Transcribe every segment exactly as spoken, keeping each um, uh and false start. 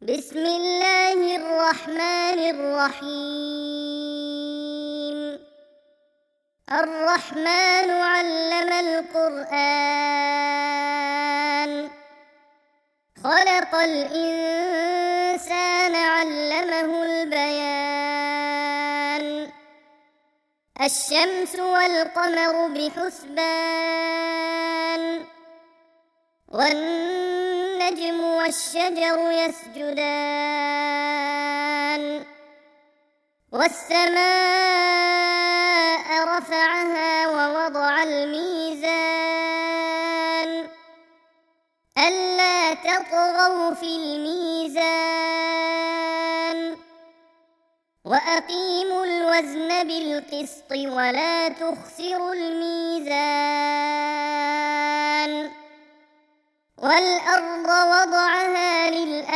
بسم الله الرحمن الرحيم. الرحمن علم القرآن، خلق الإنسان علمه البيان. الشمس والقمر بحسبان، والنجم والشجر يسجدان. والسماء رفعها ووضع الميزان، ألا تطغوا في الميزان. وأقيموا الوزن بالقسط ولا تخسروا الميزان. والأرض وضعها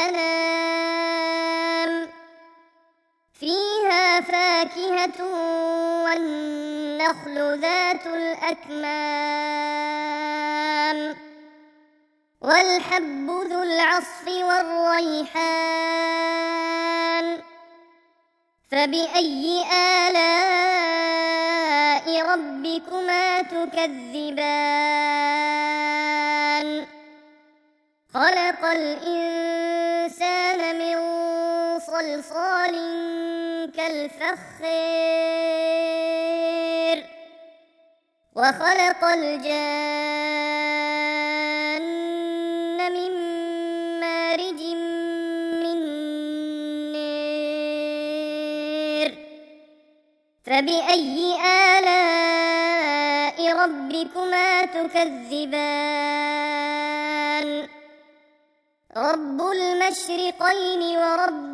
للأنام، فيها فاكهة والنخل ذات الأكمام، والحب ذو العصف والريحان. فبأي آلاء ربكما تكذبان؟ خلق الإنسان من صلصال كالفخار، وخلق الجان من مارج من نار. فبأي آلاء ربكما تكذبان؟ رب المشرقين ورب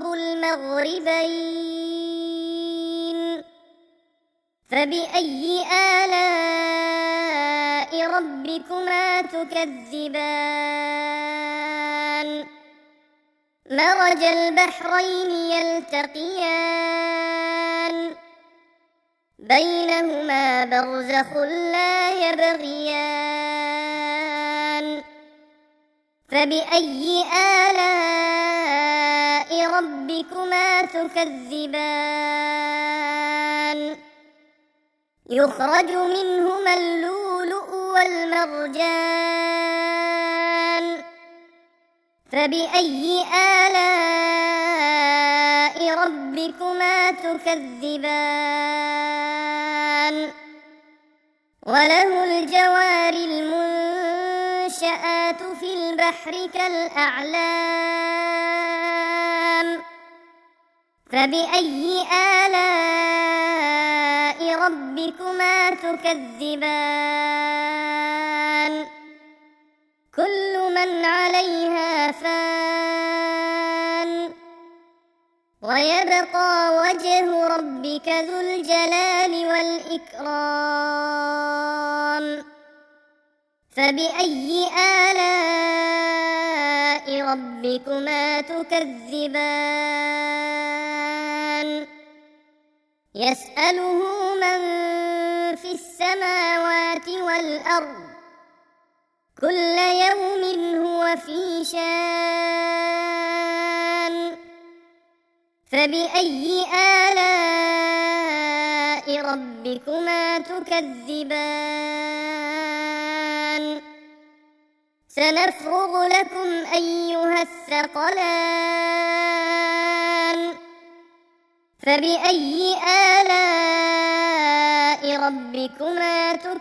المغربين. فبأي آلاء ربكما تكذبان؟ مرج البحرين يلتقيان، بينهما برزخ لا يبغيان. فبأي آلاء ربكما تكذبان؟ يخرج منهما اللؤلؤ والمرجان. فبأي آلاء ربكما تكذبان؟ وله الجوار المنشآت في البحر كالأعلام. فبأي آلاء ربكما تكذبان؟ كل من عليها فان، ويبقى وجه ربك ذو الجلال والإكرام. فبأي آلاء ربكما تكذبان؟ يسأله من في السماوات والأرض، كل يوم هو في شان. فبأي آلاء ربكما تكذبان؟ سنفرغ لكم أيها الثقلان. فبأي آلاء ربكما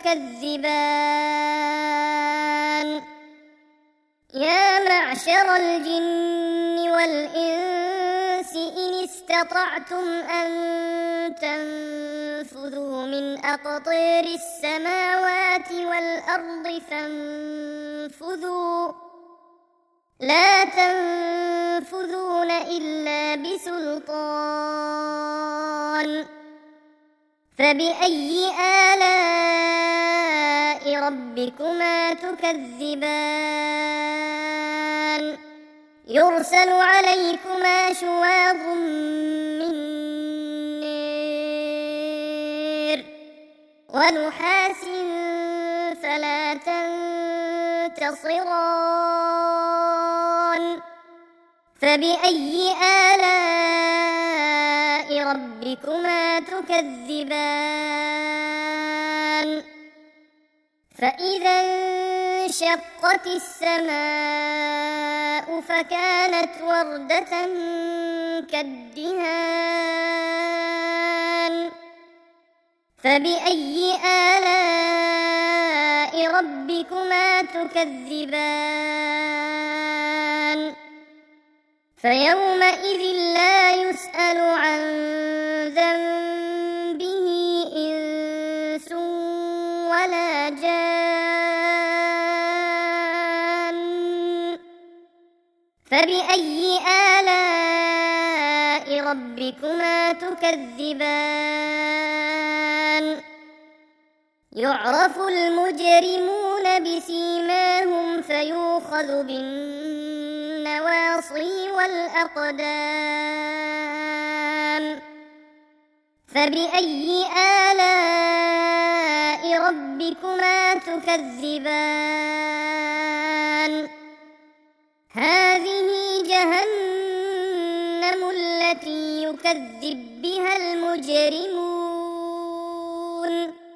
تكذبان؟ يا معشر الجن والإنس إن استطعتم أن تنفذوا من أقطار السماوات والأرض فانفذوا، لا تنفذون إلا بسلطان. فبأي آلاء ربكما تكذبان؟ يرسل عليكما شواظ من نار ونحاس فلا تنتصران. فبأي آلاء ربكما تكذبان فإذا انشقت السماء فكانت وردة كالدهان فبأي آلاء ربكما تكذبان فيومئذ لا يسأل عن ذنبه إنس ولا جان فبأي آلاء ربكما تكذبان يعرف المجرمون بسيماهم فيؤخذ بالنواصي والأقدام فبأي آلاء ربكما تكذبان هذه جهنم التي يكذب بها المجرمون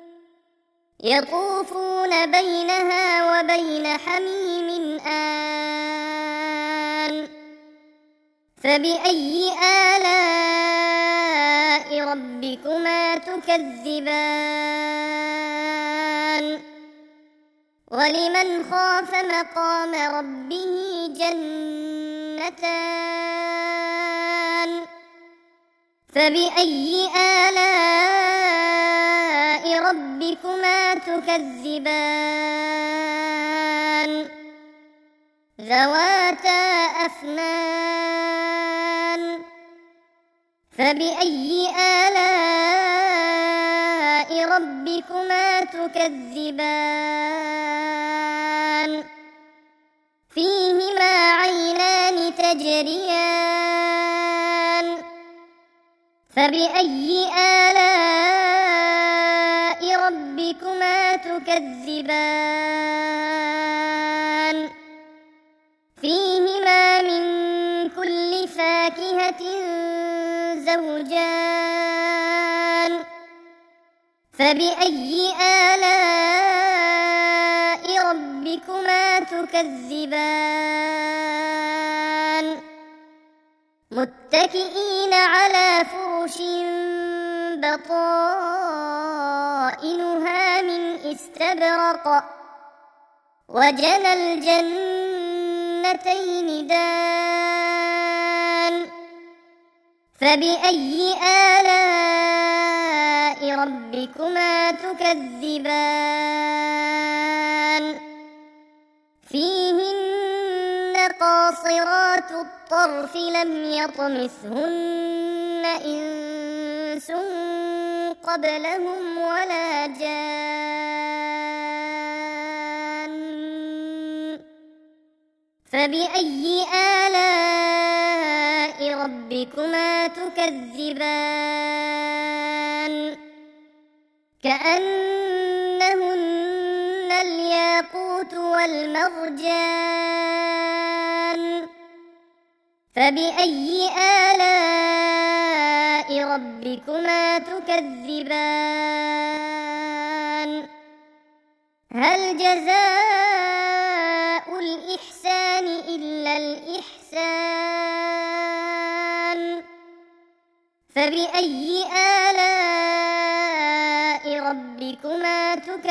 يطوفون بينها وبين حميم آن فبأي آلاء ربكما تكذبان ولمن خاف مقام ربه جنتان فبأي آلاء ربكما تكذبان ذواتا أفنان فبأي آلاء ربكما تكذبان فيهما عينان تجريان فبأي آلاء ربكما تكذبان فيهما من كل فاكهة زوجان فبأي آلاء ربكما تكذبان متكئين على فرش بطائنها من استبرق وجنى الجنتين دان فبأي آلاء ربكما تكذبان فيهن قاصرات الطرف لم يطمثهن إنس قبلهم ولا جان فبأي آلاء ربكما تكذبان كأنهن الياقوت والمرجان فبأي آلاء ربكما تكذبان هل جزاء الإحسان إلا الإحسان فبأي آلاء ربكما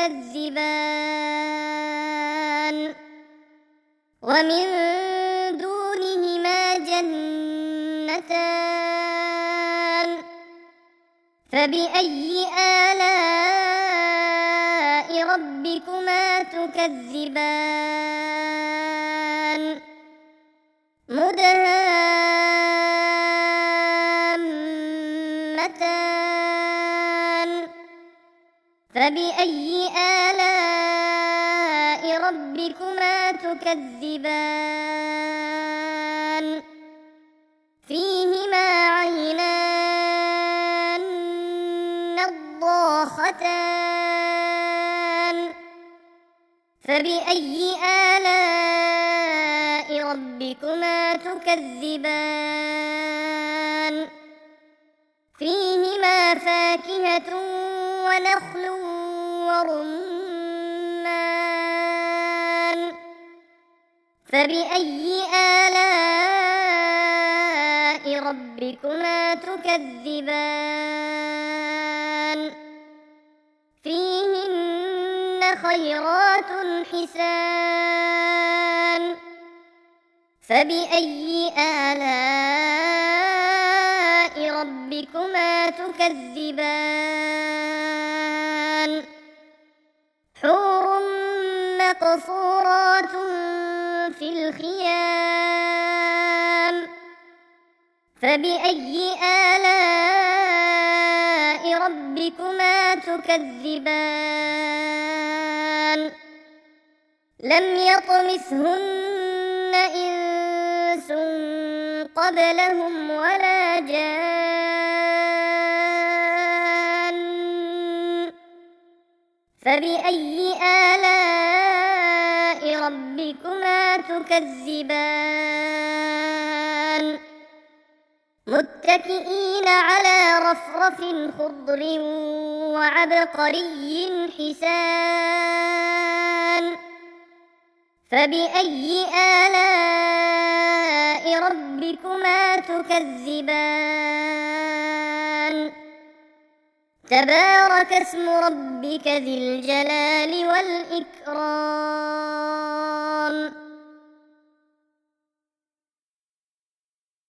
تكذبان ومن دونهما جنتان فبأي آلاء ربكما تكذبان مدهامتان فبأي آلاء ربكما تكذبان فيهما عينان نضاختان فبأي آلاء ربكما تكذبان تكذبان فيهما فاكهة ونخل ورمان فبأي آلاء ربكما تكذبان فيهن خيرات حسان فبأي آلاء ربكما تكذبان حور مقصورات في الخيام فبأي آلاء ربكما تكذبان لم يطمثهن إنس قبلهم ولا جان فبأي آلاء ربكما تكذبان متكئين على رفرف خضر وعبقري حسان فبأي آلاء ربكما تكذبان تبارك اسم ربك ذي الجلال والإكرام